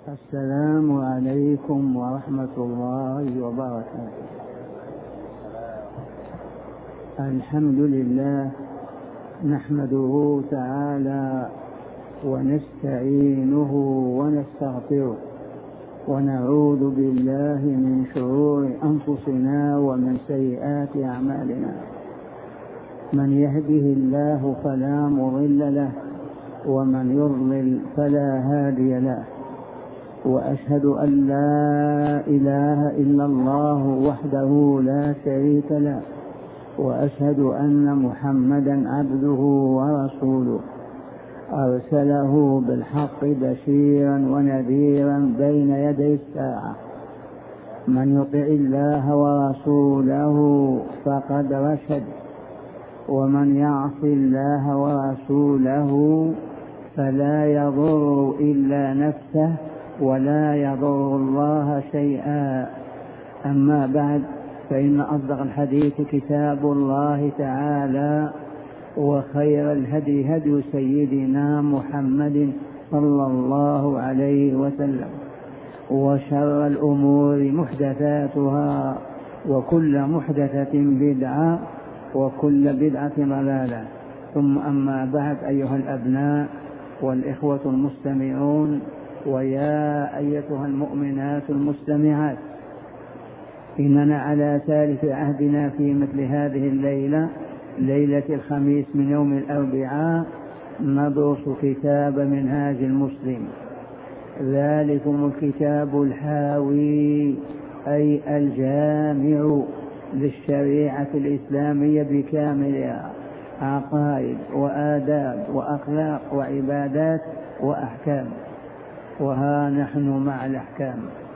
السلام عليكم ورحمة الله وبركاته. الحمد لله نحمده تعالى ونستعينه ونستغفره ونعوذ بالله من شرور أنفسنا ومن سيئات أعمالنا. من يهده الله فلا مضل له ومن يضلل فلا هادي له، وأشهد أن لا إله إلا الله وحده لا شريك له، وأشهد أن محمدا عبده ورسوله أرسله بالحق بشيرا ونذيرا بين يدي الساعة. من يطع الله ورسوله فقد رشد، ومن يعص الله ورسوله فلا يضر إلا نفسه ولا يضر الله شيئا. أما بعد، فإن أصدق الحديث كتاب الله تعالى، وخير الهدي هدي سيدنا محمد صلى الله عليه وسلم، وشر الأمور محدثاتها، وكل محدثة بدعة، وكل بدعة ضلالة. ثم أما بعد، أيها الأبناء والإخوة المستمعون، ويا أيتها المؤمنات المستمعات، إننا على ثالث عهدنا في مثل هذه الليلة، ليلة الخميس من يوم الأربعاء، ندرس كتاب منهاج المسلم. ذلكم الكتاب الحاوي أي الجامع للشريعة الإسلامية بكاملها، عقائد وآداب وأخلاق وعبادات وأحكام. وها نحن مع الأحكام.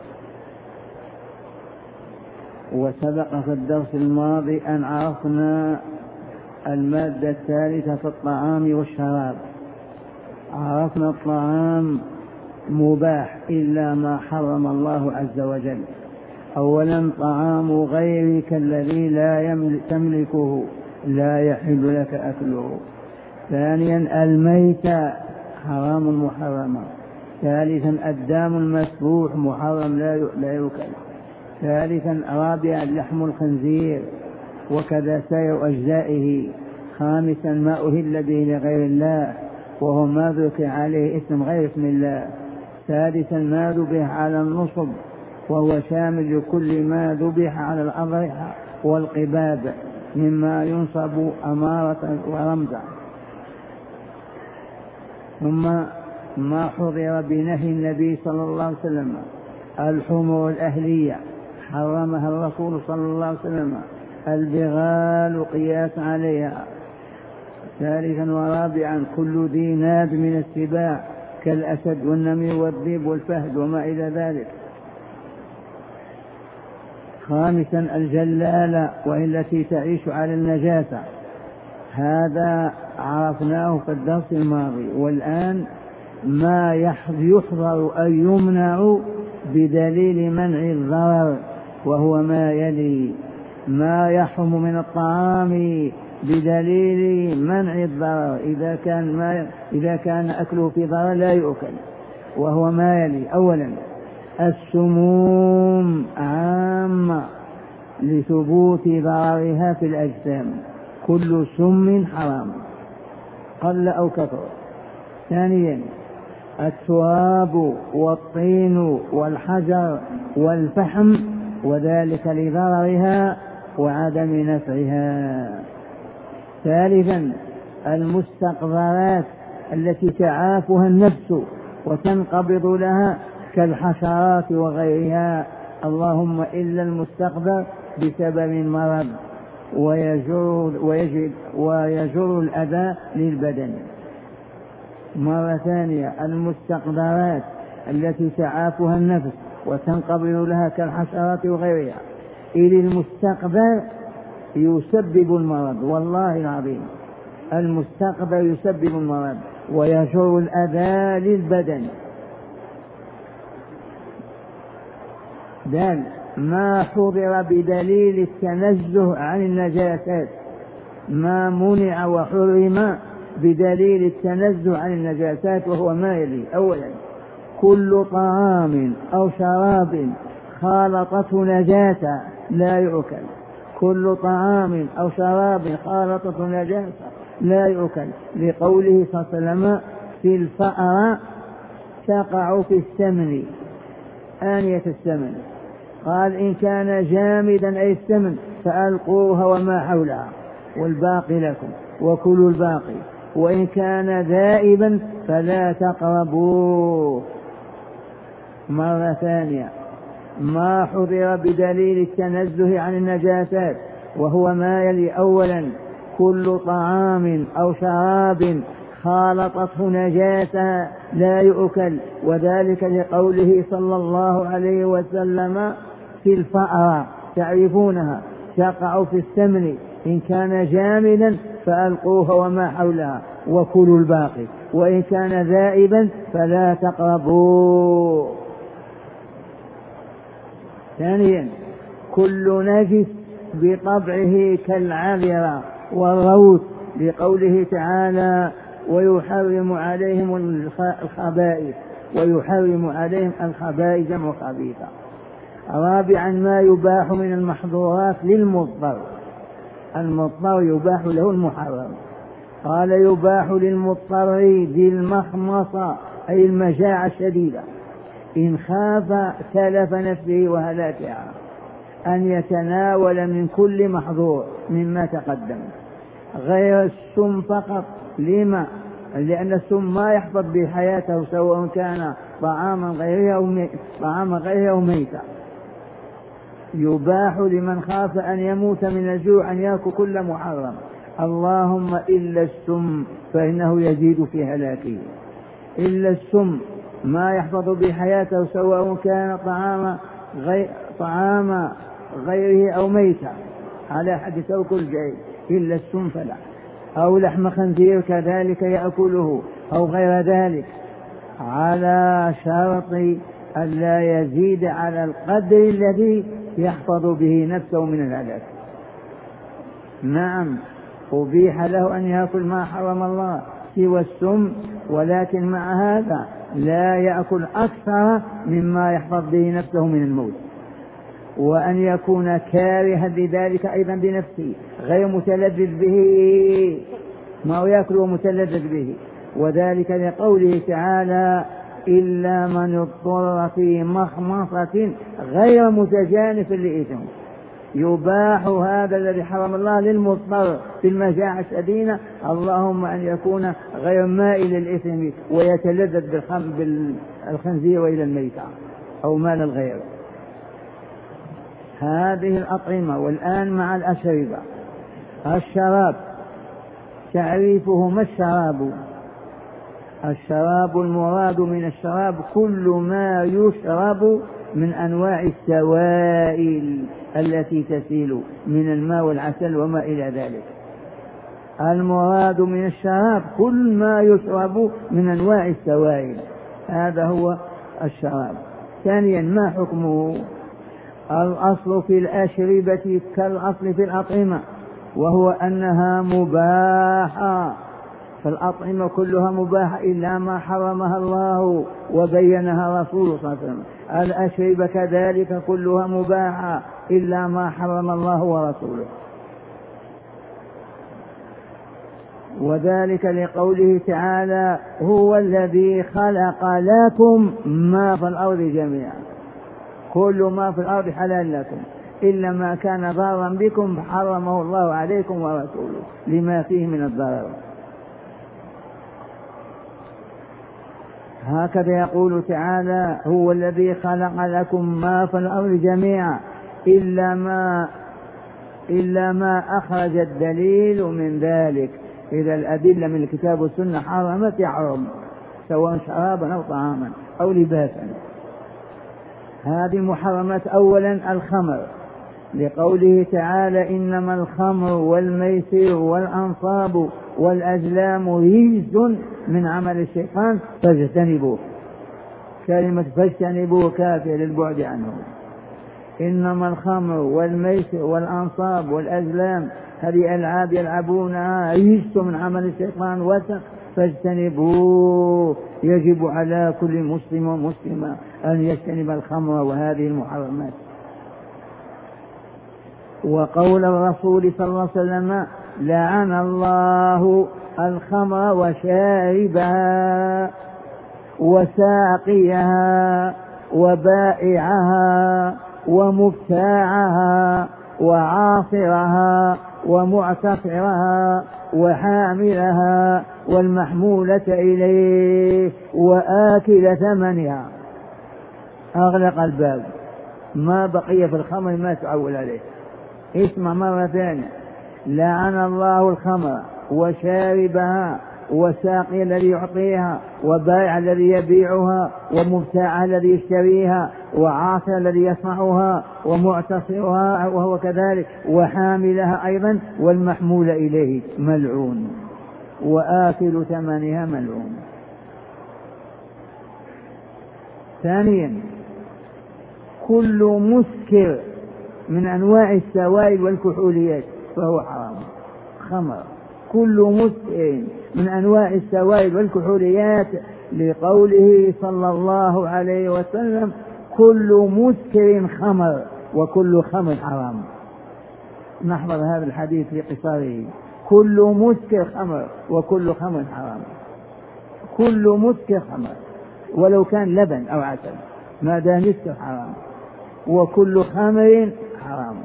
وسبق في الدرس الماضي أن عرفنا المادة الثالثة في الطعام والشراب. عرفنا الطعام مباح إلا ما حرم الله عز وجل. أولا، طعام غيرك الذي لا تملكه لا يحل لك أكله. ثانيا، الميتة حرام محرمة. ثالثا، الدم المسفوح محرم لا يؤكل. ثالثا، رابعا، لحم الخنزير وكذا سائر أجزائه. خامسا، ما أهل به لغير الله وهو ما ذكر عليه اسم غير اسم الله. سادسا، ما ذبح على النصب وهو شامل لكل ما ذبح على الأضرحة والقباب مما ينصب أمارة ورمزا. ثم ما حضر بنهي النبي صلى الله عليه وسلم، الحمر الأهلية حرمها الرسول صلى الله عليه وسلم، البغال قياس عليها. ثالثا ورابعا، كل ذي ناب من السباع كالأسد والنمر والذئب والفهد وما إلى ذلك. خامسا، الجلالة وهي التي تعيش على النجاسة. هذا عرفناه في الدرس الماضي. والآن ما يحظر أن يمنع بدليل منع الضرر، وهو ما يلي: ما يحرم من الطعام بدليل منع الضرر إذا كان أكله في ضرر لا يؤكل، وهو ما يلي: أولا، السموم عامة لثبوت ضررها في الأجسام، كل سم حرام قل أو كثر. ثانيا، التراب والطين والحجر والفحم، وذلك لضررها وعدم نفعها. ثالثا، المستقذرات التي تعافها النفس وتنقبض لها كالحشرات وغيرها، اللهم إلا المستقذر بسبب مرض ويجر الأذى للبدن. مرة ثانية، المستقذرات التي تعافها النفس وتنقبض لها كالحشرات وغيرها. إذ المستقذر يسبب المرض، والله العظيم المستقذر يسبب المرض ويجر الأذى للبدن. دال ما حضر بدليل التنزه عن النجاسات، ما منع وحرم بدليل التنزه عن النجاسات، وهو ما يلي: أولا، كل طعام أو شراب خالطته نجاسة لا يؤكل. كل طعام أو شراب خالطته نجاسة لا يؤكل، لقوله صلى الله عليه وسلم في الفأر تقع في السمن، آنية السمن. قال إن كان جامدا أي السمن فألقوها وما حولها والباقي لكم وكلوا الباقي، وإن كان ذائبا فلا تقربوه. مرة ثانية، ما حضر بدليل التنزه عن النجاسات وهو ما يلي: أولا كل طعام أو شراب خالطته نجاسة لا يؤكل، وذلك لقوله صلى الله عليه وسلم في الفأر تعرفونها تقع في السمن، إن كان جامدا فألقوها وما حولها وكلوا الباقي، وإن كان ذائبا فلا تقربوه. ثانيا كل نجس بطبعه كالعذرة والروث، لقوله تعالى ويحرم عليهم الخبائث، ويحرم عليهم الخبائث جمع خبيثة. رابعا ما يباح من المحظورات للمضطر، المضطر يباح له المحرم. قال يباح للمضطر ذي المخمصة أي المجاعة الشديدة إن خاف تلف نفسه وهلاكها أن يتناول من كل محظور مما تقدم غير السم فقط. لما؟ لأن السم ما يحفظ به حياته سواء كان طعاما غيره أو ميتا. يباح لمن خاف أن يموت من الجوع أن يأكل كل محرم، اللهم إلا السم فإنه يزيد في هلاكه. إلا السم ما يحفظ به حياته سواء كان طعام غيره أو ميتا على حد توكل الجيد، إلا السم فلا. أو لحم خنزير كذلك يأكله أو غير ذلك، على شرط أن لا يزيد على القدر الذي يحفظ به نفسه من الهلاك. نعم أبيح له أن يأكل ما حرم الله سوى السم، ولكن مع هذا لا يأكل أكثر مما يحفظ به نفسه من الموت، وأن يكون كارها لذلك أيضا بنفسه غير متلذذ به، ما يأكل ومتلذذ به. وذلك لقوله تعالى إلا من اضطر في مخمصة غير متجانف لإثم. يباح هذا الذي حرم الله للمضطر في المجاعة الشديدة، اللهم أن يكون غير مائل للإثم ويتلذذ بالخنزير وإلى الميتة أو مال الغير. هذه الأطعمة. والآن مع الأشربة. الشراب تعريفه: ما الشراب؟ الشراب المراد من الشراب كل ما يشرب من أنواع السوائل التي تسيل من الماء والعسل وما إلى ذلك. المراد من الشراب كل ما يشرب من أنواع السوائل، هذا هو الشراب. ثانيا ما حكمه؟ الأصل في الأشربة كالأصل في الأطعمة، وهو أنها مباحة، فالأطعمة كلها مباحة إلا ما حرمها الله وبينها رسوله صلى الله عليه وسلم. الأشربة كذلك كلها مباحة إلا ما حرم الله ورسوله، وذلك لقوله تعالى هو الذي خلق لكم ما في الأرض جميعا. كل ما في الأرض حلال لكم إلا ما كان ضارا بكم حرمه الله عليكم ورسوله لما فيه من الضرر. هكذا يقول تعالى هو الذي خلق لكم ما في الأرض جميعا إلا ما أخرج الدليل من ذلك. إذا الأدلة من الكتاب والسنة حرمت يحرم، سواء شرابا أو طعاما أو لباسا. هذه محرمات. أولا الخمر، لقوله تعالى إنما الخمر والميسر والأنصاب والأزلام رجس من عمل الشيطان فاجتنبوه. كلمة فاجتنبوه كافية للبعد عنه. إنما الخمر والميسر والأنصاب والأزلام هذه ألعاب يلعبونها رجس من عمل الشيطان فاجتنبوه. يجب على كل مسلم ومسلمة أن يجتنب الخمر وهذه المحرمات. وقول الرسول صلى الله عليه وسلم: لعن الله الخمر وشاربها وساقيها وبائعها ومبتاعها وعاصرها ومعتصرها وحاملها والمحمولة إليه وآكل ثمنها. أغلق الباب، ما بقي في الخمر ما تعول عليه. اسمع مرة ثانية: لعن الله الخمر وشاربها وساقي الذي يعطيها وبائع الذي يبيعها ومبتاع الذي يشتريها وعاصر الذي يصنعها ومعتصرها وهو كذلك وحاملها أيضا والمحمول إليه ملعون وآكل ثمنها ملعون. ثانيا: كل مسكر من أنواع السوائل والكحوليات فهو حرام. خمر كل مسكر من أنواع السوائل والكحوليات، لقوله صلى الله عليه وسلم: كل مسكر خمر وكل خمر حرام. نحفظ هذا الحديث في قصاره: كل مسكر خمر وكل خمر حرام. كل مسكر خمر ولو كان لبن أو عسل ما دام يسكر حرام، وكل خمر حرام.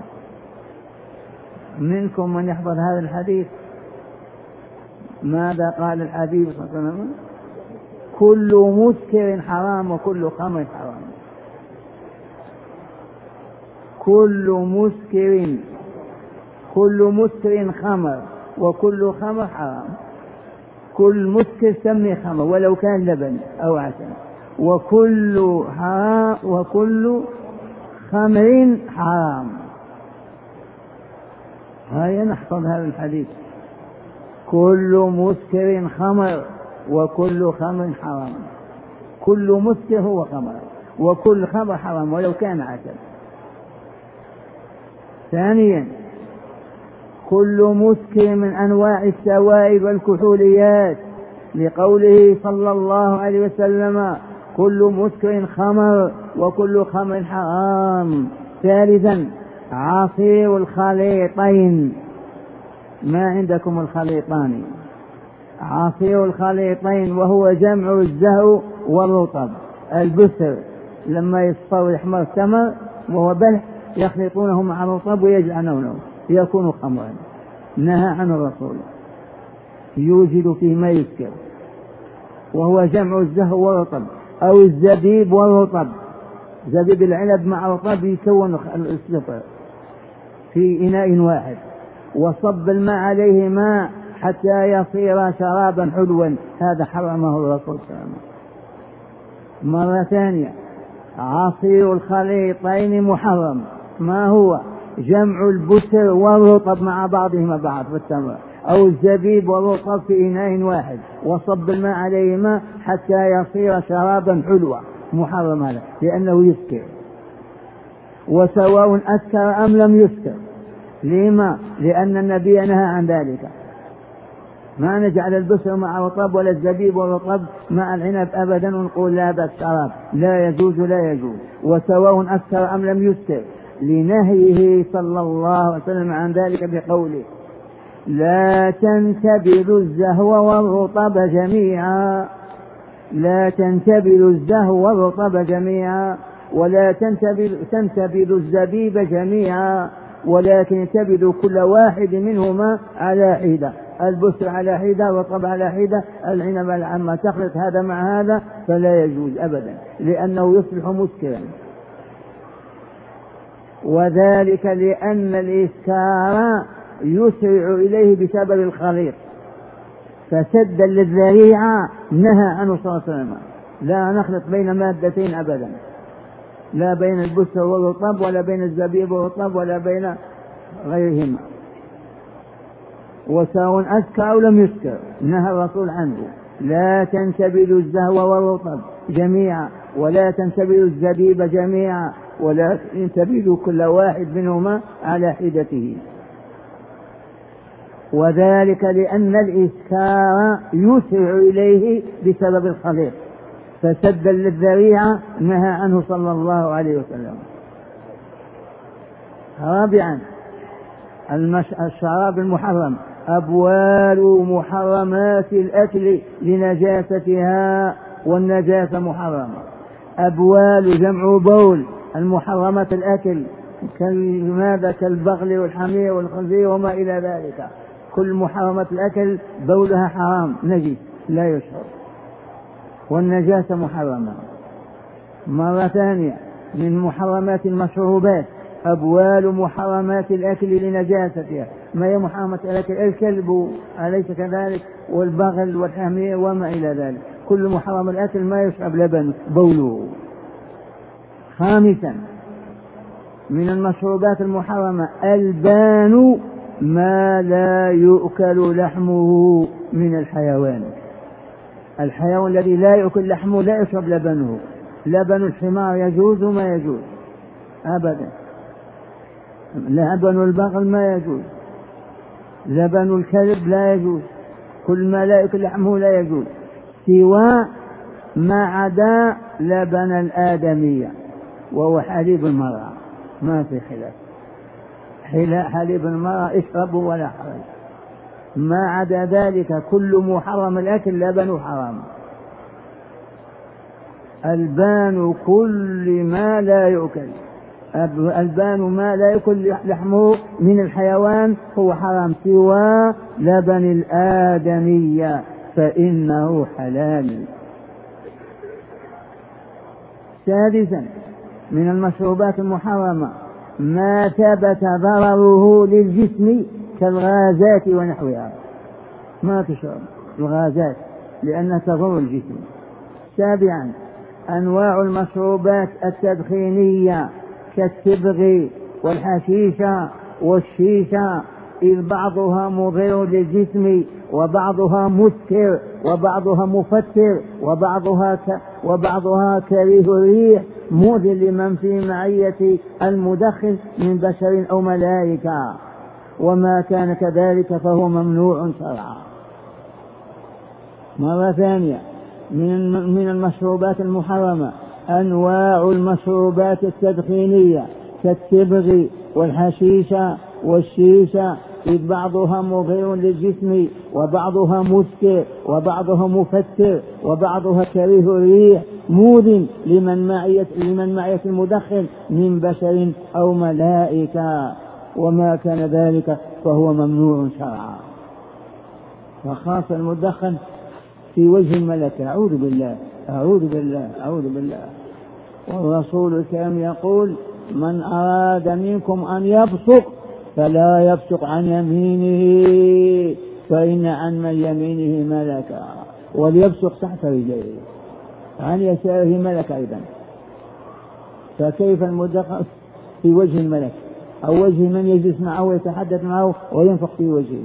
منكم من يحفظ هذا الحديث؟ ماذا قال الحبيب صلى الله عليه وسلم؟ كل مسكر حرام وكل خمر حرام. كل مسكر خمر وكل خمر حرام. كل مسكر سمي خمر ولو كان لبن أو عسل، وكل خمر حرام. هيا نحفظ هذا الحديث: كل مسكر خمر وكل خمر حرام. كل مسكر هو خمر وكل خمر حرام ولو كان عسل. ثانيا: كل مسكر من أنواع السوائل والكحوليات، لقوله صلى الله عليه وسلم: كل مسكر خمر وكل خمر حرام. ثالثا: عصير الخليطين. ما عندكم الخليطان؟ عصير الخليطين وهو جمع الزهو والرطب. البسر لما يصفر ويحمر التمر وهو بلح يخلطونه مع الرطب ويجعلونه يكون خمرا. نهى عن الرسول، يوجد فيه ما يسكر، وهو جمع الزهو والرطب أو الزبيب والرطب. زبيب العنب مع الرطب يكون السفر في إناء واحد، وصب الماء عليه ماء حتى يصير شرابا حلوا. هذا حرمه الرسول صلى الله عليه وسلم. مرة ثانية: عصير الخليطين محرم. ما هو؟ جمع البسر والرطب مع بعضهما بعض في التمر، أو الزبيب والرطب في إناء واحد وصب الماء عليه ماء حتى يصير شرابا حلوا. محرم هذا لأنه يسكر، وسواء أسكر أم لم يسكر. لما؟ لأن النبي نهى عن ذلك. ما نجعل البسر مع الرطب ولا الزبيب والرطب مع العنب أبدا ونقول لا بأس شراب. لا يجوز، لا يجوز. وسواء أسكر أم لم يسكر، لنهيه صلى الله عليه وسلم عن ذلك بقوله: لا تنتبذوا الزهو والرطب جميعا. لا تنتبذوا الزهو والرطب جميعا، ولا تنتبذوا الزبيب جميعا، ولكن انتبذوا كل واحد منهما على حدة. البسر على حدة والرطب على حدة، العنب على عما تخلط هذا مع هذا فلا يجوز أبدا، لأنه يصبح مسكرا. وذلك لأن الإسكار يسرع إليه بسبب الخليط، فسدا للذريعة نهى عنه صلى الله عليه وسلم. لا نخلط بين مادتين أبدا، لا بين البسر والرطب ولا بين الزبيب والرطب ولا بين غيرهما، وسواء أسكر أو لم يسكر. نهى الرسول عنه: لا تنتبذوا الزهو والرطب جميعا، ولا تنتبذوا الزبيب جميعا، ولا تنتبذوا كل واحد منهما على حدته. وذلك لأن الإسكار يسرع إليه بسبب الخليط، فسدا للذريعة نهى عنه صلى الله عليه وسلم. رابعا الشراب المحرم. أبوال محرمات الأكل لنجاستها، والنجاسة محرمة. أبوال جمع بول، المحرمة الأكل كالماذا كالبغل والحمير والخنزير وما إلى ذلك، كل محرمة الأكل بولها حرام نجس لا يشرب، والنجاسة محرمة. مرة ثانية من محرمات المشروبات أبوال محرمات الأكل لنجاستها. ما هي محرمة الأكل؟ الكلب أليس كذلك، والبغل والحمير وما إلى ذلك، كل محرم الأكل ما يشرب لبن بوله. خامسا من المشروبات المحرمة البان ما لا يؤكل لحمه من الحيوان. الحيوان الذي لا يؤكل لحمه لا يشرب لبنه. لبن الحمار يجوز ما يجوز أبدا، لبن البغل ما يجوز، لبن الكلب لا يجوز، كل ما لا يؤكل لحمه لا يجوز، سوى ما عدا لبن الآدمية وهو حليب المرأة، ما في خلاف، حليب المرأة اشربوا ولا حرج. ما عدا ذلك كل محرم الأكل لبن حرام. البان كل ما لا يؤكل، البان ما لا يؤكل لحمه من الحيوان هو حرام، سوى لبن الآدمية فإنه حلال. سادسا من المشروبات المحرمة ما ثبت ضرره للجسم كالغازات ونحوها، ما تشرب الغازات لأنها تضر الجسم. سابعا أنواع المشروبات التدخينية كالصبغ والحشيشة والشيشة، إذ بعضها مضر للجسم وبعضها مسكر وبعضها مفتر وبعضها كريه الريح مؤذن لمن في معية المدخن من بشر أو ملائكة، وما كان كذلك فهو ممنوع شرعا. مرة ثانية من المشروبات المحرمة أنواع المشروبات التدخينية كالصبغ والحشيشة والشيشة، إذ بعضها مضر للجسم وبعضها مسكر وبعضها مفتر وبعضها كريه الريح مؤذن لمن معية المدخن من بشر أو ملائكة، وما كان ذلك فهو ممنوع شرعا. وخاصة المدخن في وجه الملكة، أعوذ بالله أعوذ بالله أعوذ بالله. والرسول الكريم يقول من أراد منكم أن يبصق فلا يبصق عن يمينه فإن عن من يمينه ملكا، وليبصق تحت رجليه، عن يساره ملك أيضا. فكيف المدخن في وجه الملك أو وجه من يجلس معه ويتحدث معه وينفخ في وجهه؟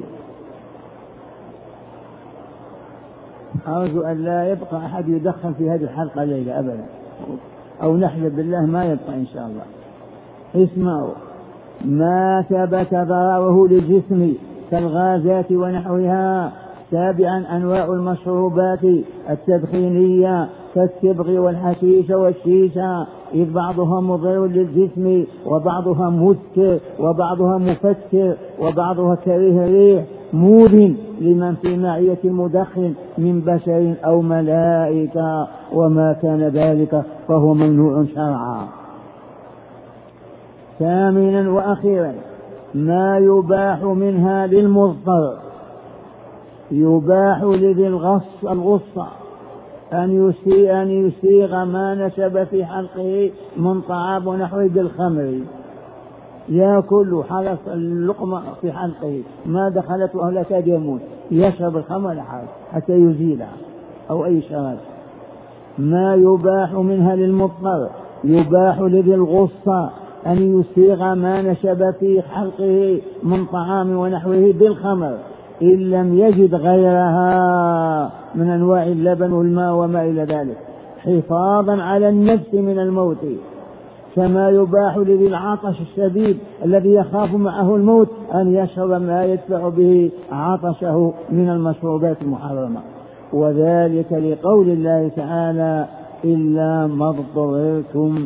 أرجو أن لا يبقى أحد يدخن في هذه الحلقة ليلة أبدا، أو نحلف بالله ما يبقى إن شاء الله. اسمعوا ما ثبت ضرره للجسم كالغازات ونحوها. سابعا أنواع المشروبات التدخينية كالصبغ والحشيش والشيشة، إذ بعضها مضر للجسم وبعضها مسكر وبعضها مفتر وبعضها كريه الريح مؤذن لمن في معية المدخن من بشر أو ملائكة، وما كان ذلك فهو ممنوع شرعا. ثامنا وأخيرا ما يباح منها للمضطر. يباح لذي الغصة أن يسيغ ما نشب في حلقه من طعام ونحوه بالخمر، يأكل حلق اللقمة في حلقه ما دخلت ولا كاد يموت، يشرب الخمر حتى يزيلها أو أي شراب. ما يباح منها للمضطر يباح لذي الغصة أن يسيغ ما نشب في حلقه من طعام ونحوه بالخمر إن لم يجد غيرها من أنواع اللبن والماء وما إلى ذلك، حفاظا على النفس من الموت، كما يباح لذي العطش الشديد الذي يخاف معه الموت أن يشرب ما يدفع به عطشه من المشروبات المحرمة. وذلك لقول الله تعالى إلا ما اضطررتم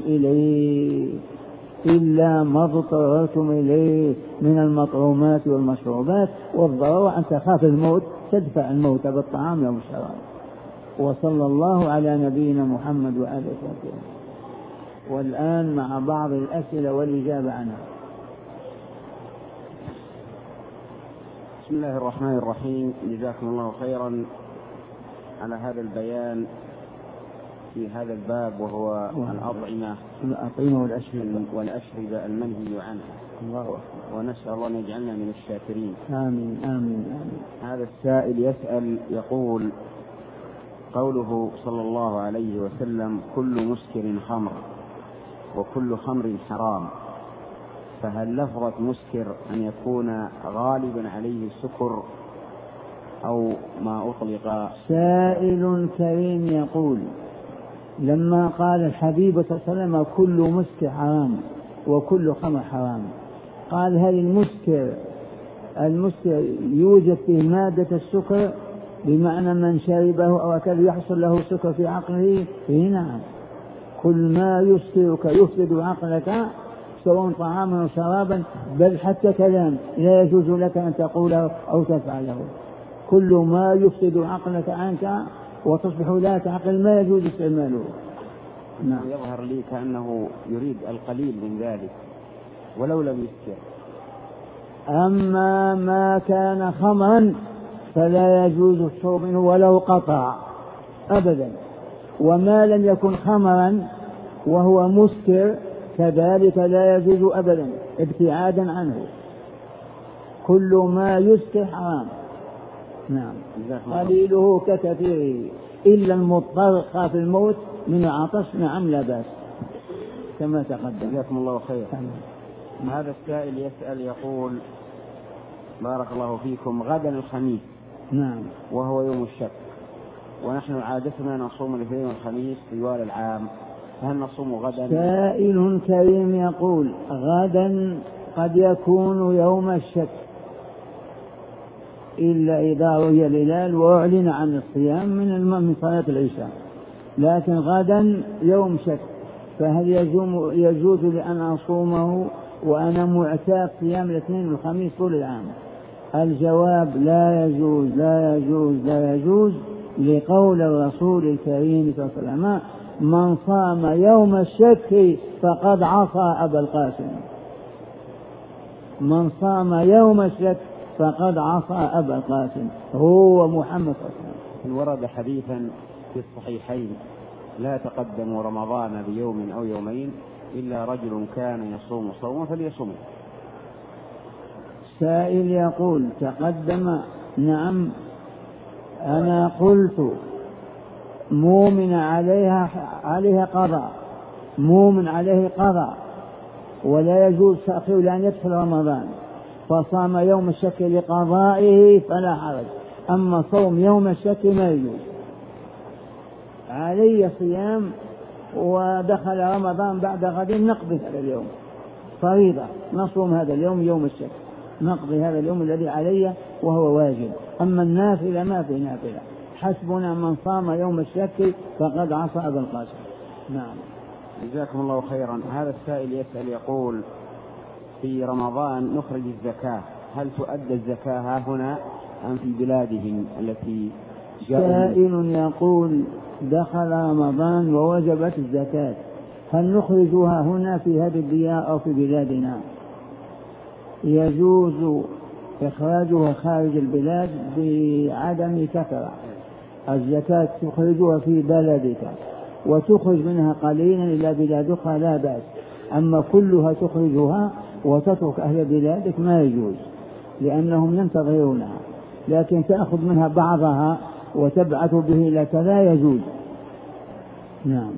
إليه من المطعومات والمشروبات، والضرورة أن تخاف الموت تدفع الموت بالطعام والشراب. وصلى الله على نبينا محمد وآله وصحبه. والآن مع بعض الأسئلة والإجابة عنها. بسم الله الرحمن الرحيم. جزاكم الله خيرا على هذا البيان في هذا الباب، وهو الأطعمة والأشربة المنهي عنها. الله أكبر. ونسأل الله أن يجعلنا من الشاكرين. آمين آمين آمين. هذا السائل يسأل يقول: قوله صلى الله عليه وسلم: كل مسكر خمر وكل خمر حرام، فهل لفظة مسكر أن يكون غالبا عليه السكر أو ما أطلق؟ سائل كريم يقول: لما قال الحبيب صلى الله عليه وسلم كل مسكر حرام وكل خمر حرام، قال هل المسكر يوجد فيه مادة السكر بمعنى من شربه أو أكل يحصل له سكر في عقله؟ نعم، كل ما يسكرك يفسد عقلك سواء طعاما أو شرابا، بل حتى كلام لا يجوز لك أن تقوله أو تفعله. كل ما يفسد عقلك عنك وتصبح لا تعقل ما يجوز استعماله. نعم. يظهر لي كأنه يريد القليل من ذلك ولو لم يسكر. أما ما كان خمرا فلا يجوز الشرب منه ولو قطع أبدا، وما لم يكن خمرا وهو مسكر كذلك لا يجوز أبدا ابتعادا عنه. كل ما يسكر حرام. نعم، قليله ككثيره إلا المضطر خاف الموت من العطش، نعم لا بأس كما تقدم. جزاكم الله خير. هذا السائل يسأل يقول: بارك الله فيكم، غدا الخميس. نعم. وهو يوم الشك، ونحن عادتنا نصوم الاثنين والخميس طوال العام، فهل نصوم غدا؟ سائل كريم يقول: غدا قد يكون يوم الشك إلا إذا رؤي الهلال وأعلن عن الصيام من صلاة العشاء، لكن غدا يوم شك، فهل يجوز لأن أصومه وأنا معتاد صيام الاثنين والخميس طول العام؟ الجواب: لا يجوز لا يجوز لا يجوز، لقول الرسول الكريم صلى الله عليه وسلم: من صام يوم الشك فقد عصى أبا القاسم. من صام يوم الشك فقد عصى أبا القاسم هو محمد صلى الله عليه وسلم. ورد حديثا في الصحيحين: لا تقدموا رمضان بيوم أو يومين إلا رجل كان يصوم صوما فليصوم. سائل يقول: تقدم. نعم، أنا قلت مؤمن عليها قضاء، مؤمن عليه قضاء ولا يجوز تأخير لأن يدخل رمضان، فصام يوم الشك لقضائه فلا حرج، أما صوم يوم الشك ما يجوز. علي صيام ودخل رمضان بعد غد نقضي هذا اليوم فريضة، نصوم هذا اليوم يوم الشك، نقضي هذا اليوم الذي علي وهو واجب. أما النافلة ما في نافلة، حسبنا من صام يوم الشك فقد عصى أبا القاسم. نعم. جزاكم الله خيرا. هذا السائل يسأل يقول: في رمضان نخرج الزكاة، هل تؤدى الزكاة ها هنا أم في بلادهم التي جاءوا؟ سائل يقول: دخل رمضان ووجبت الزكاة، هل نخرجها هنا في هذه الديار أو في بلادنا؟ يجوز إخراجها خارج البلاد بعدم كثرة. الزكاة تخرجها في بلدك وتخرج منها قليلا إلى بلاد أخرى لا بأس، أما كلها تخرجها وتترك أهل بلادك ما يجوز لأنهم ينتظرونها، لكن تأخذ منها بعضها وتبعث به لك لا يجوز. نعم.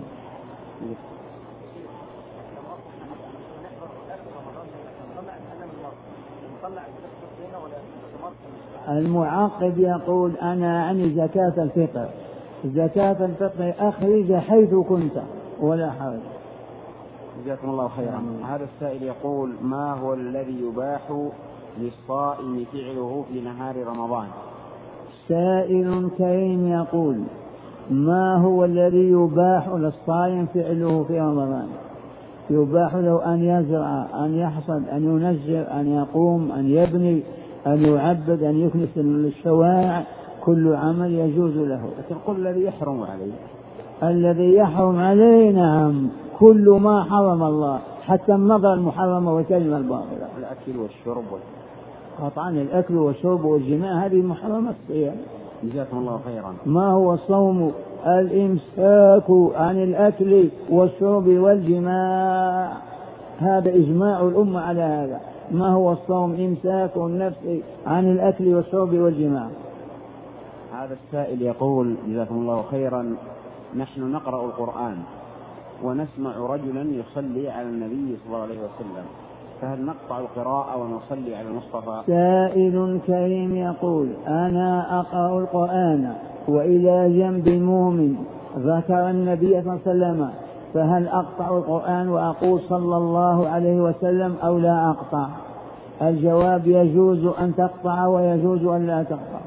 المعقب يقول: أنا أعني زكاة الفطر، زكاة الفطر أخرج حيث كنت ولا حرج. جزاكم الله خيرا. هذا السائل يقول: ما هو الذي يباح للصائم فعله في نهار رمضان؟ سائل كريم يقول: ما هو الذي يباح للصائم فعله في رمضان؟ يباح له أن يزرع، أن يحصد، أن ينزل، أن يقوم، أن يبني، أن يعبد، أن يكنس الشوارع، كل عمل يجوز له. لكن قل الذي يحرم عليه. الذي يحرم عليه نعم كل ما حرم الله، حتى النظر المحرمة والكلمة الباطلة. الأكل والشرب قطعا الأكل والشرب والجماع هذه محرمة الصيام. جزاكم الله خيرا. ما هو الصوم؟ الإمساك عن الأكل والشرب والجماع، هذا إجماع الأمة على هذا. ما هو الصوم؟ إمساك النفس عن الأكل والشرب والجماع. هذا السائل يقول: جزاكم الله خيرا، نحن نقرأ القرآن ونسمع رجلا يصلي على النبي صلى الله عليه وسلم، فهل نقطع القراءة ونصلي على المصطفى؟ سائل كريم يقول: أنا أقرأ القرآن وإلى جنب مؤمن ذكر النبي صلى الله عليه وسلم، فهل أقطع القرآن وأقول صلى الله عليه وسلم أو لا أقطع؟ الجواب: يجوز أن تقطع ويجوز أن لا تقطع.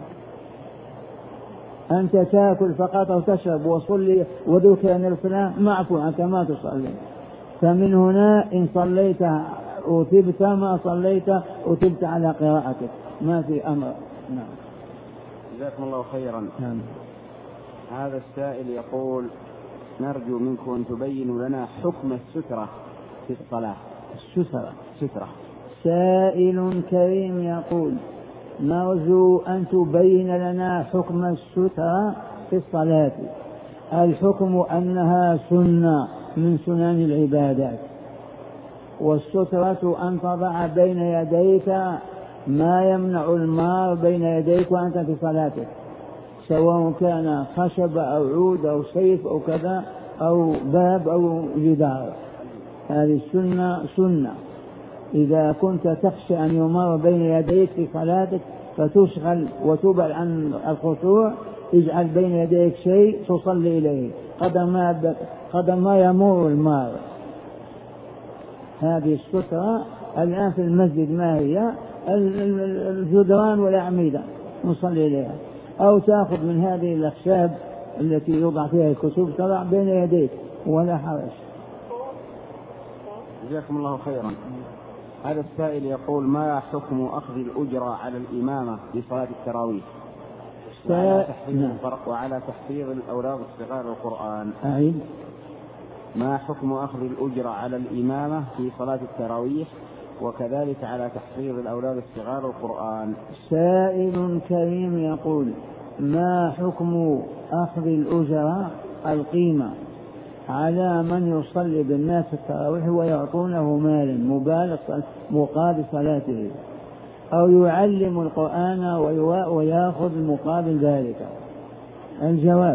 أنت تأكل فقط وتشرب وصلي وذكر أن الفلان معفو عنك ما تصلي. فمن هنا إن صليت أثبت، ما صليت أثبت على قراءتك، ما في أمر. نعم. جزاكم الله خيرا. نعم. هذا السائل يقول: نرجو منكم أن تبينوا لنا حكم السترة في الصلاة. سترة. سائل كريم يقول: نرجو أن تبين لنا حكم السترة في الصلاة. الحكم أنها سنة من سنن العبادات، والسترة أن تضع بين يديك ما يمنع المار بين يديك وأنت في صلاتك، سواء كان خشب أو عود أو سيف أو كذا أو باب أو جدار. هذه سنة. إذا كنت تخشى أن يمر بين يديك في صلاتك فتشغل وتبعد عن الخشوع، اجعل بين يديك شيء تصلي إليه قدر ما يمر المار. هذه السترة الآن في المسجد ما هي؟ الجدران والأعمدة نصلي إليها، أو تأخذ من هذه الأخشاب التي يوضع فيها الكتب تضع بين يديك ولا حرج. جزاكم الله خيرا. هذا السائل يقول: ما حكم أخذ الأجرة على الإمامة في صلاة التراويح وعلى تحفيظ الأولاد الصغار القرآن؟ ما حكم أخذ الأجرة على الإمامة في صلاة التراويح وكذلك على تحفيظ الأولاد الصغار القرآن؟ سائل كريم يقول: ما حكم أخذ الأجرة القيمة على من يصلي بالناس التراويح ويعطونه مالا مبالغ مقابل صلاته، أو يعلم القرآن ويأخذ مقابل ذلك؟ الجواب: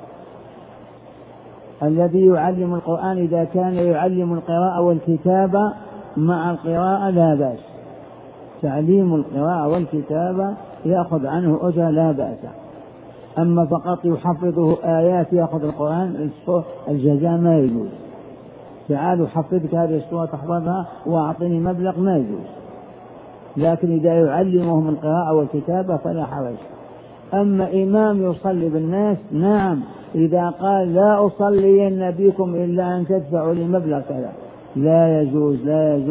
الذي يعلم القرآن إذا كان يعلم القراءة والكتابة مع القراءة لا بأس، تعليم القراءة والكتابة يأخذ عنه أجر لا بأس. أما فقط يحفظه آيات يأخذ القرآن الجزاء ما يجوز. تعالوا حفظك هذه السورة تحفظها وأعطني مبلغ ما يجوز. لكن إذا يعلمهم القراءة والكتابة فلا حرج. أما إمام يصلي بالناس نعم، إذا قال لا أصلين بكم إلا أن تدفعوا لي مبلغ كذا لا يجوز.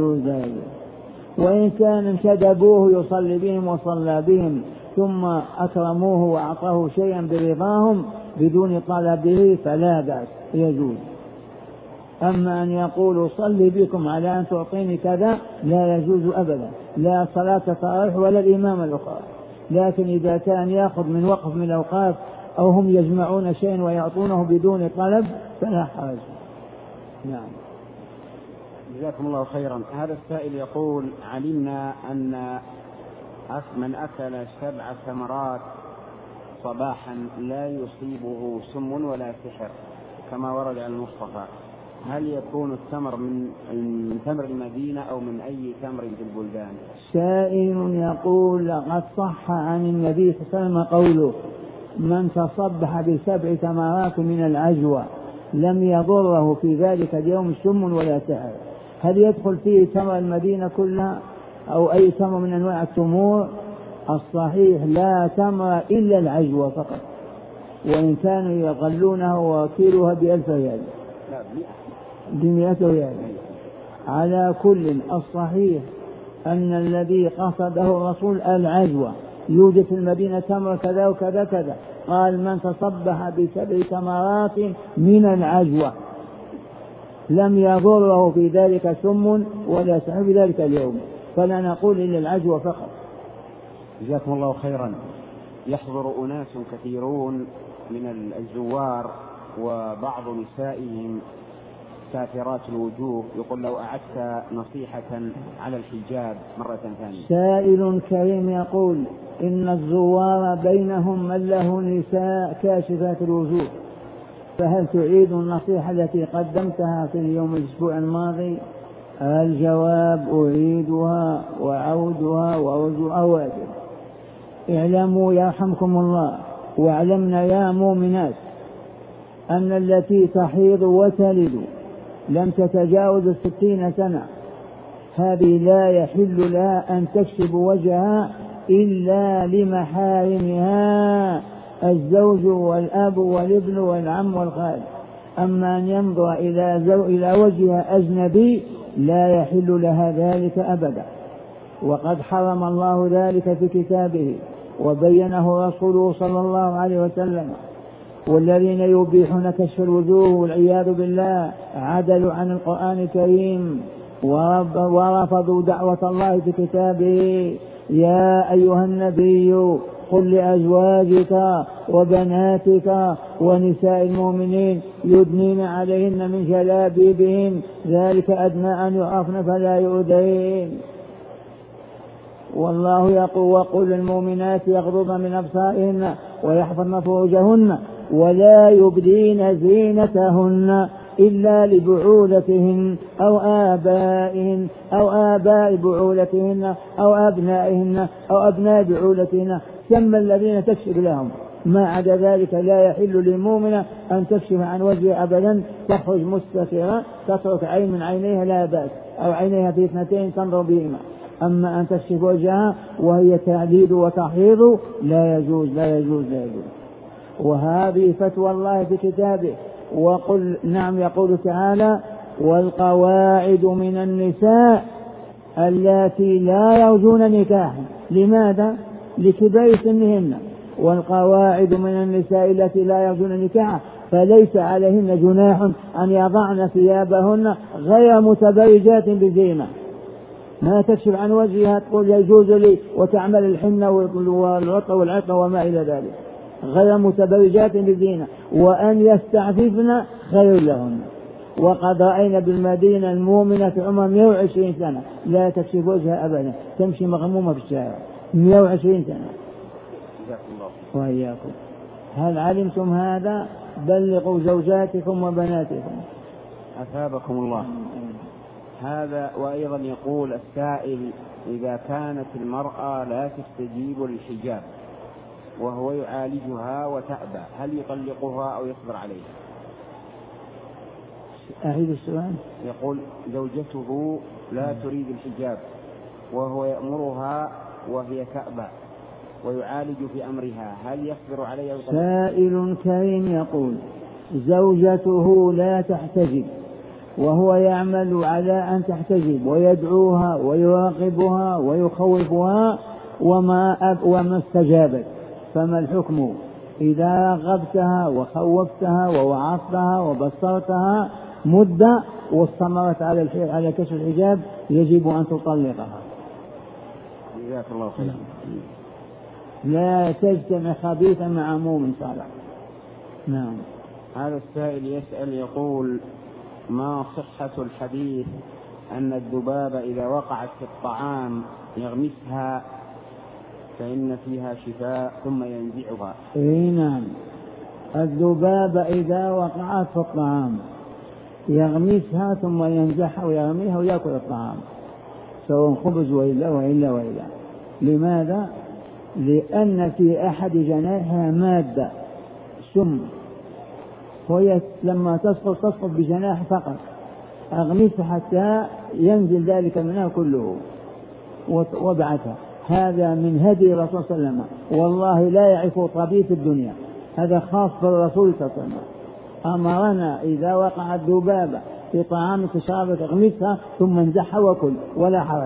وإن كان انتدبوه يصلي بهم وصلى بهم ثم أكرموه وأعطاه شيئا برضاهم بدون طلبه فلا بأس يجوز. أما أن يقولوا صلي بكم على أن تعطيني كذا لا يجوز أبدا، لا صلاة التراويح ولا الإمام الأخرى. لكن إذا كان يأخذ من وقف من الأوقاف أو هم يجمعون شيئا ويعطونه بدون طلب فلا حرج. نعم. جزاكم الله خيرا. هذا السائل يقول: علمنا أن من أكل 7 ثمرات صباحا لا يصيبه سم ولا سحر كما ورد عن المصطفى، هل يكون التمر من تمر المدينة أو من أي تمر في البلدان؟ سائل يقول: لقد صح عن النبي صلى الله عليه وسلم قوله: من تصبح ب7 ثمرات من العجوة لم يضره في ذلك اليوم سم ولا سحر. هل يدخل فيه تمر المدينة كلها أو أي تمر من أنواع التمور؟ الصحيح لا تمر إلا العجوة فقط، وإن كانوا يغلونه وكيلوها ب1000 ريال ب100 ريال. على كل الصحيح أن الذي قصده الرسول العجوة. يوجد في المدينة تمر كذا وكذا كذا، قال من تصبح ب7 تمرات من العجوة لم يضره في ذلك سم ولا سحر في ذلك اليوم، فلا نقول إلا العجوة فقط. جزاكم الله خيرا. يحضر أناس كثيرون من الزوار وبعض نسائهم سافرات الوجوه، يقول لو أعدت نصيحة على الحجاب مرة ثانية. سائل كريم يقول إن الزوار بينهم من له نساء كاشفات الوجوه، فهل تعيد النصيحة التي قدمتها في اليوم الأسبوع الماضي؟ الجواب أعيدها وأعودها وأرجوها واجب. اعلموا يرحمكم الله واعلمنا يا مؤمنات أن التي تحيض وتلد لم تتجاوز 60 سنة هذه لا يحل لها أن تكشف وجهها إلا لمحارمها الزوج والأب والابن والعم والخال. أما أن ينظر إلى وجهها أجنبي لا يحل لها ذلك أبدا، وقد حرم الله ذلك في كتابه وبينه رسوله صلى الله عليه وسلم. والذين يبيحون كشف الوجوه والعياذ بالله عدلوا عن القرآن الكريم ورفضوا دعوة الله في كتابه. يا أيها النبي قل لأزواجك وبناتك ونساء المؤمنين يدنين عليهن من جلابيبهن ذلك أدنى أن يعرفن فلا يؤذين. والله يقول وقل للمؤمنات يغضضن من أبصارهن ويحفظن فروجهن ولا يبدين زينتهن إلا لبعولتهن أو آبائهن أو آباء بعولتهن أو أبنائهن أو أبناء بعولتهن ثم الذين تكشف لهم. ما عدا ذلك لا يحل للمؤمنة أن تكشف عن وجهها أبدا، تخرج مستترة تترك عين من عينيها لا بأس، أو عينيها في 2 تنظر بهما. أما أن تكشف وجهها وهي تعديد وتحيض لا يجوز لا يجوز لا يجوز. وهذه فتوى الله في كتابه. وقل نعم يقول تعالى والقواعد من النساء اللاتي لا يرجون نكاحا. لماذا؟ لكبار سنهن. والقواعد من النساء التي لا يرجون نكاحا فليس عليهن جناح أن يضعن ثيابهن غير متبرجات بزينة. ما تكشف عن وجهها تقول يجوز لي وتعمل الحنة والعطر والعطر وما إلى ذلك، غير متبرجات بزينة. وأن يستعففن خير لهن. وقد رأينا بالمدينة المؤمنة في عمر 120 سنة لا تكشف وجهها أبدا، تمشي مغمومة في الشارع 120 سنة. وإياكم. هل علمتم هذا؟ بلغوا زوجاتكم وبناتكم. أثابكم الله. هذا وأيضا يقول السائل إذا كانت المرأة لا تستجيب للحجاب وهو يعالجها وتأبى هل يطلقها أو يصبر عليها؟ أعيد السؤال. يقول زوجته لا تريد الحجاب وهو يأمرها وهي تأبى ويعالج في أمرها هل يصبر عليها؟ سائل كريم يقول زوجته لا تحتجب وهو يعمل على أن تحتجب ويدعوها ويراقبها ويخوفها وما استجابت، فما الحكم؟ إذا رغبتها وخوفتها ووعظتها وبصرتها مدة واستمرت على كشف الحجاب يجب أن تطلقها. جزاك الله خيرا. لا تجتمع خبيثا مع مؤمن صالح. نعم. هذا السائل يسأل يقول ما صحة الحديث أن الذبابة إذا وقعت في الطعام يغمسها فإن فيها شفاء ثم ينزعها؟ نعم. الذبابة إذا وقعت في الطعام يغمسها ثم ينزعها ويرميها ويأكل الطعام سواء خبز وإلا. لماذا؟ لأن في أحد جناحها مادة سم وهي لما تسقط بجناح فقط، أغمسها حتى ينزل ذلك منها كله وابعثها. هذا من هدي الرسول صلى الله عليه وسلم، والله لا يعرف طبيب الدنيا، هذا خاص بالرسول صلى الله عليه وسلم. أمرنا إذا وقعت ذبابة في طعامك شرابك اغمسها ثم انزحها وكل ولا حرج.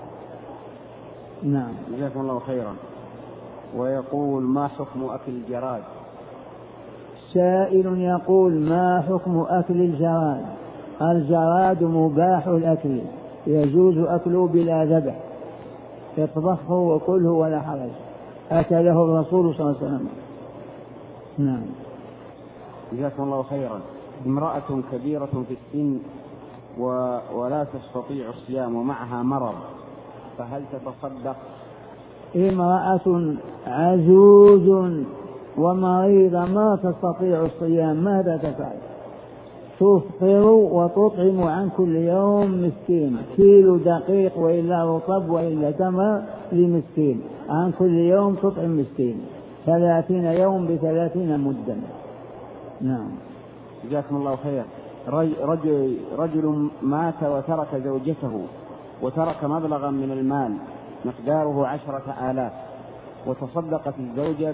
نعم. جزاكم الله خيرا. ويقول ما حكم أكل الجراد؟ سائل يقول ما حكم أكل الجراد؟ الجراد مباح الأكل، يجوز أكله بلا ذبح، يطبخه وكله ولا حرج، أكله الرسول صلى الله عليه وسلم. نعم. جزاكم الله خيرا. امرأة كبيرة في السن ولا تستطيع الصيام ومعها مرض، فهل تتصدق؟ امرأة عجوز ومريضة ما تستطيع الصيام ماذا تفعل؟ تفطر وتطعم عن كل يوم مسكين، كيلو دقيق وإلا رطب وإلا تمر لمسكين، عن كل يوم تطعم مسكين 30 يوم ب30 مدا. نعم. جزاكم الله خير. رجل مات وترك زوجته وترك مبلغا من المال مقداره 10,000 وتصدقت الزوجة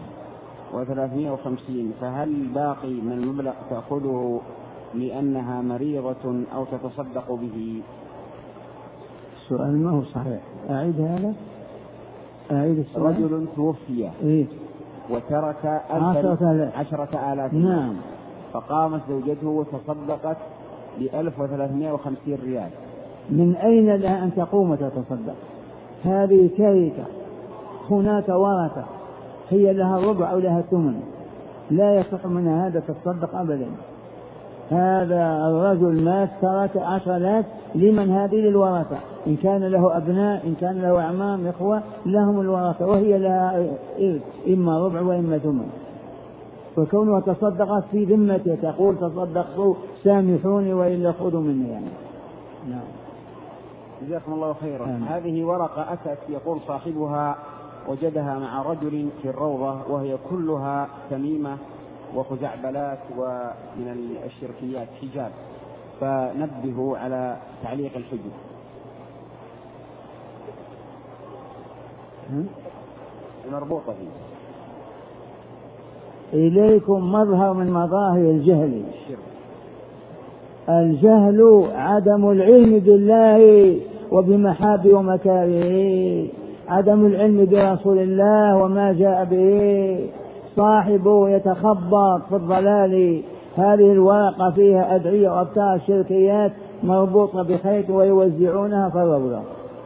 ب1350، فهل باقي من المبلغ تأخذه لأنها مريضة أو تتصدق به؟ السؤال ما هو صحيح، أعيد هذا، أعيد السؤال. رجل توفي وترك 10,000. نعم. فقامت زوجته وتصدقت ب1350 ريال. من أين لها أن تقوم وتتصدق؟ هذه تركة، هناك ورثة، هي لها الربع أو لها الثمن، لا يصح منها هذا تصدق أبدا. هذا الرجل مات ترك 10,000 لمن؟ هذه للورثة، إن كان له أبناء إن كان له أعمام إخوة لهم الورثة، وهي لها إما ربع وإما ثمن، فكونها تصدقت في ذمته تقول تصدقوا سامحوني وإلا خذوا مني يعني. نعم. جزاكم الله خيرا. هذه ورقة أتت يقول صاحبها وجدها مع رجل في الروضة وهي كلها تميمة وخزعبلات ومن الشركيات حجاب، فنبهوا على تعليق الحجب. المربوطة فيه. إليكم مظهر من مظاهر الجهل. الجهل عدم العلم بالله وبمحابه ومكاره، عدم العلم برسول الله وما جاء به، صاحبه يتخبط في الضلال. هذه الورقة فيها أدعية وأبتار شركيات مربوطة بخيط ويوزعونها في الروضة.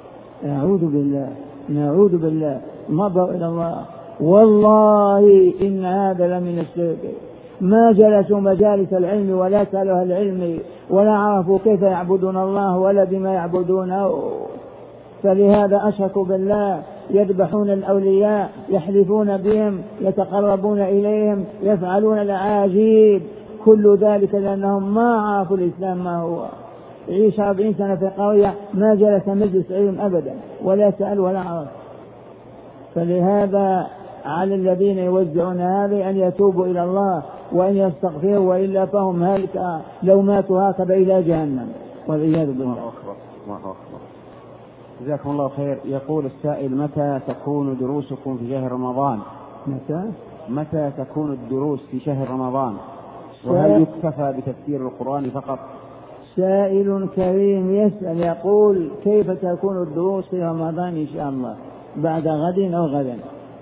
نعوذ بالله نظر إلى الله. والله إن هذا لمن الشرك. ما جلسوا مجالس العلم ولا سألوا العلم ولا عرفوا كيف يعبدون الله ولا بما يعبدونه، فلهذا أشركوا بالله، يذبحون الأولياء، يحلفون بهم، يتقربون إليهم، يفعلون الأعاجيب، كل ذلك لأنهم ما عرفوا الإسلام ما هو. يعيش 40 سنة في قرية ما جلس مجلس علم أبدا ولا سأل ولا عرف. فلهذا على الذين يوزعون هذه أن يتوبوا إلى الله وأن يستغفروا، وإلا فهم هلك لو ماتوا هكذا إلى جهنم والعياذ بالله. الله أكبر. جزاكم الله خير. يقول السائل متى تكون دروسكم في شهر رمضان؟ متى تكون الدروس في شهر رمضان؟ وهل يكتفى بتفسير القرآن فقط؟ سائل كريم يسأل يقول كيف تكون الدروس في رمضان إن شاء الله بعد غد أو غدا؟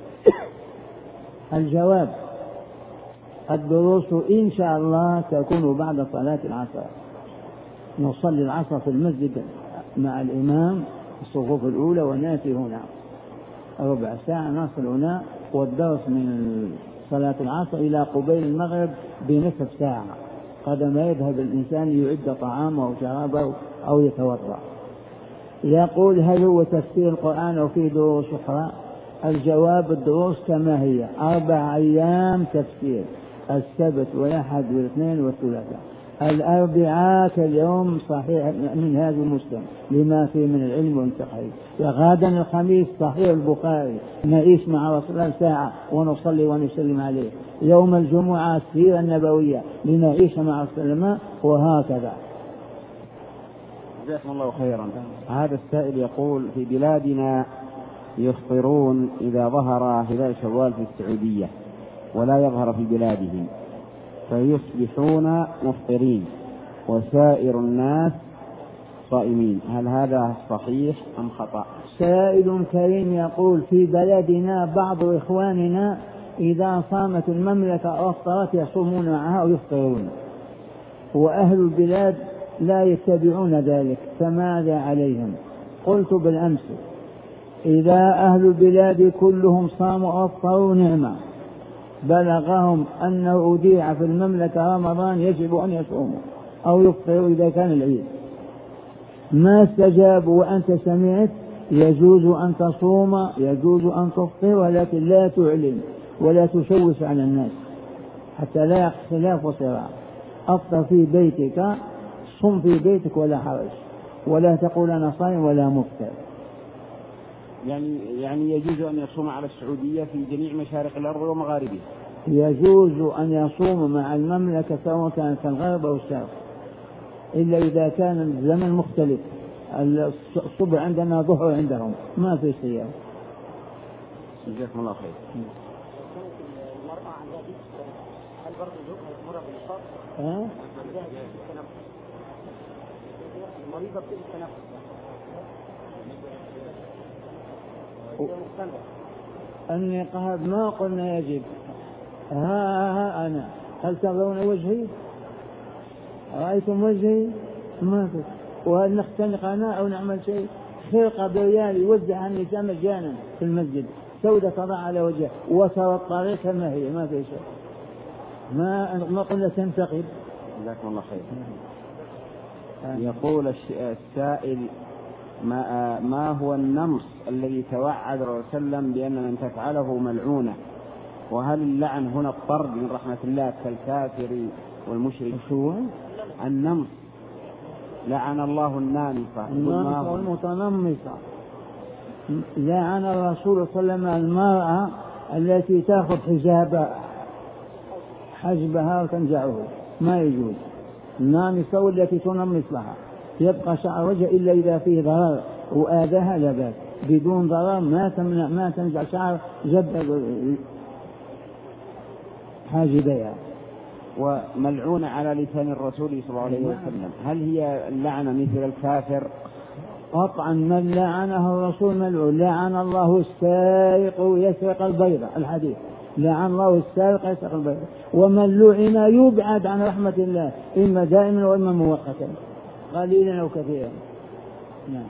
الجواب الدروس إن شاء الله تكون بعد صلاة العصر، نصلي العصر في المسجد مع الإمام الصفوف الأولى ونأتي هنا ربع ساعة نصل هنا، والدرس من صلاة العصر إلى قبيل المغرب بنصف ساعة قد ما يذهب الإنسان يعد طعامه وشرابه أو يتوضأ. يقول هل هو تفسير القرآن أو فيه دروس أخرى؟ الجواب الدروس كما هي 4 أيام تفسير، السبت والأحد والاثنين والثلاثاء. الأربعاء كاليوم صحيح منهاج مسلم لما فيه من العلم والتقوى. غدا الخميس صحيح البخاري نعيش مع رسول الله ساعة ونصلي ونسلم عليه. يوم الجمعة السيرة النبوية لنعيش مع السلماء، وهكذا. جزاكم الله خيرا. هذا السائل يقول: في بلادنا يفطرون إذا ظهر هلال شوال في السعودية ولا يظهر في بلادهم، فيصبحون مفطرين وسائر الناس صائمين، هل هذا صحيح أم خطأ؟ سائل كريم يقول: في بلدنا بعض إخواننا إذا صامت المملكة وافطرت يصومون معها ويفطرون، وأهل البلاد لا يتبعون ذلك، فماذا عليهم؟ قلت بالأمس: إذا أهل البلاد كلهم صاموا وافطروا نعمة، بلغهم أنه أذيع في المملكة رمضان يجب أن يصوموا أو يفطروا إذا كان العيد، ما استجابوا وأنت سمعت، يجوز أن تصوم يجوز أن تفطر، ولكن لا تعلن ولا تشوش على الناس حتى لا يحصل خلاف وصراع. أفطر في بيتك، صم في بيتك ولا حرج، ولا تقول أنا صائم ولا مفطر. يعني يجوز أن يصوم على السعودية في جميع مشارق الأرض ومغاربها؟ يجوز أن يصوم مع المملكة سواء كان في الغرب أو الشرق، إلا إذا كان الزمن مختلف، الصبح عندنا ظهر عندهم، ما في صيام. جزاكم الله خير. المرأة عندها ضيق، هل برضه زوجها يمر بالإفطار؟ عندها ضيق في التنفس، المريضة بتضيق التنفس، النقاب ما قلنا يجب. ها أنا، هل ترون وجهي؟ رأيتم وجهي؟ ما في. وهل نختنق أنا أو نعمل شيء؟ خرقة بريال يوزع النساء مجانا في المسجد، سودة تضع على وجهه وترى الطريق كما هي، ما في شيء. ما قلنا تنتقب. جزاكم الله خير. يقول السائل: ما هو النمص الذي توعد الرسول صلى الله عليه وسلم بأن من تفعله ملعونة؟ وهل اللعن هنا الطرد من رحمة الله كالكافر والمشرك؟ شو النمص؟ لعن الله النامصة والمتنمصة. لعن الرسول صلى الله عليه وسلم المرأة التي تأخذ حجبها وتنزعه، ما يجوز. النامصة والتي تنمص لها، يبقى شعر وجه إلا إذا فيه ضرر وآذاها لا بأس، بدون ضرر ما تنزع شعر حاجبها. وملعون على لسان الرسول صلى الله عليه وسلم، هل هي اللعنة مثل الكافر؟ قطعا من لعنه الرسول ملعون. لعن الله السارق يسرق البيضة، الحديث: لعن الله السارق يسرق البيضة. ومن لعن يبعد عن رحمة الله، إما دائما وإما مؤقتا، قليلا أو كثيرا. نعم.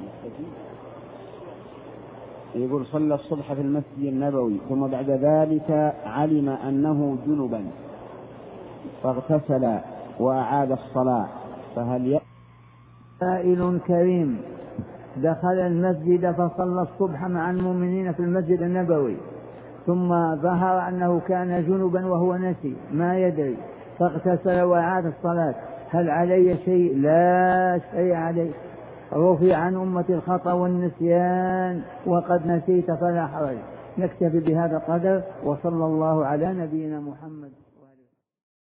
يقول: صلى الصبح في المسجد النبوي ثم بعد ذلك علم أنه جنبا فاغتسل وأعاد الصلاة، فهل سائل كريم دخل المسجد فصلى الصبح مع المؤمنين في المسجد النبوي، ثم ظهر أنه كان جنبا وهو نسي ما يدري، فاغتسل وأعاد الصلاة، هل علي شيء؟ لا شيء عليه، رفع عن أمة الخطأ والنسيان، وقد نسيت فلا حرج. نكتفي بهذا القدر، وصلى الله على نبينا محمد.